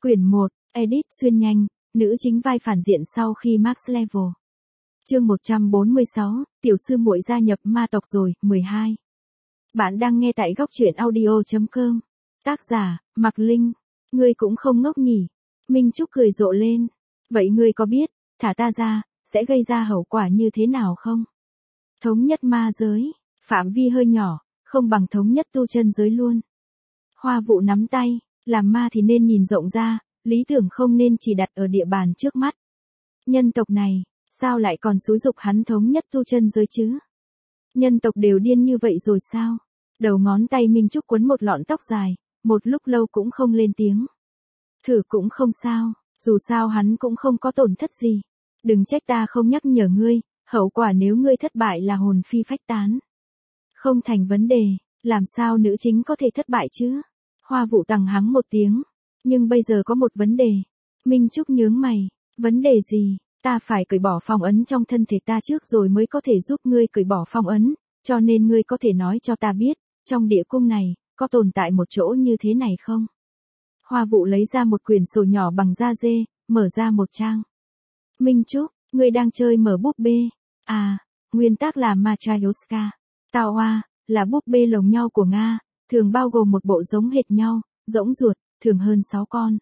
Quyển 1, Edit xuyên nhanh, nữ chính vai phản diện sau khi Max Level. Chương 146, tiểu sư muội gia nhập ma tộc rồi, 12. Bạn đang nghe tại góc truyện audio.com. Tác giả, Mạc Linh. Ngươi cũng không ngốc nhỉ. Minh Trúc cười rộ lên. Vậy ngươi có biết, thả ta ra, sẽ gây ra hậu quả như thế nào không? Thống nhất ma giới, phạm vi hơi nhỏ, không bằng thống nhất tu chân giới luôn. Hoa Vụ nắm tay, làm ma thì nên nhìn rộng ra, lý tưởng không nên chỉ đặt ở địa bàn trước mắt. Nhân tộc này, sao lại còn xúi giục hắn thống nhất tu chân giới chứ? Nhân tộc đều điên như vậy rồi sao? Đầu ngón tay Minh Trúc quấn một lọn tóc dài, một lúc lâu cũng không lên tiếng. Thử cũng không sao, dù sao hắn cũng không có tổn thất gì. Đừng trách ta không nhắc nhở ngươi, hậu quả nếu ngươi thất bại là hồn phi phách tán. Không thành vấn đề, làm sao nữ chính có thể thất bại chứ? Hoa Vụ tằng hắng một tiếng. Nhưng bây giờ có một vấn đề. Minh Trúc nhướng mày. Vấn đề gì? Ta phải cởi bỏ phong ấn trong thân thể ta trước rồi mới có thể giúp ngươi cởi bỏ phong ấn, cho nên ngươi có thể nói cho ta biết, trong địa cung này, có tồn tại một chỗ như thế này không? Hoa Vụ lấy ra một quyển sổ nhỏ bằng da dê, mở ra một trang. Minh Trúc, ngươi đang chơi mở búp bê. À, nguyên tác là Matryoshka. Tao Hoa, là búp bê lồng nhau của Nga, thường bao gồm một bộ giống hệt nhau, rỗng ruột, thường hơn 6 con.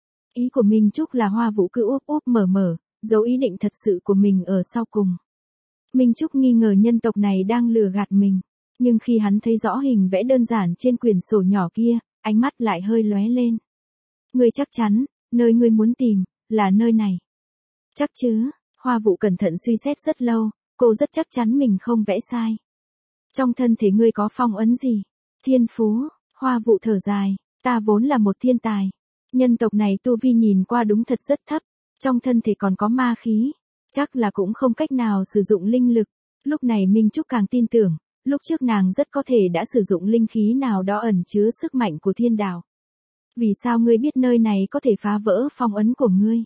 Ý của Minh Trúc là Hoa Vụ cứ úp úp mở, giấu ý định thật sự của mình ở sau cùng. Minh Trúc nghi ngờ nhân tộc này đang lừa gạt mình, nhưng khi hắn thấy rõ hình vẽ đơn giản trên quyển sổ nhỏ kia, ánh mắt lại hơi lóe lên. Ngươi chắc chắn, nơi ngươi muốn tìm, là nơi này. Chắc chứ, Hoa Vụ cẩn thận suy xét rất lâu, cô rất chắc chắn mình không vẽ sai. Trong thân thể ngươi có phong ấn gì? Thiên phú, Hoa Vụ thở dài, ta vốn là một thiên tài. Nhân tộc này tu vi nhìn qua đúng thật rất thấp, trong thân thể còn có ma khí, chắc là cũng không cách nào sử dụng linh lực. Lúc này Minh Trúc càng tin tưởng, lúc trước nàng rất có thể đã sử dụng linh khí nào đó ẩn chứa sức mạnh của thiên đạo. Vì sao ngươi biết nơi này có thể phá vỡ phong ấn của ngươi?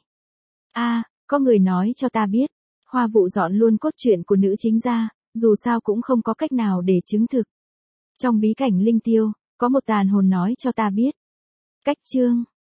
Có người nói cho ta biết. Hoa Vụ dọn luôn cốt truyện của nữ chính ra, dù sao cũng không có cách nào để chứng thực. Trong bí cảnh linh tiêu, có một tàn hồn nói cho ta biết. Cách chương,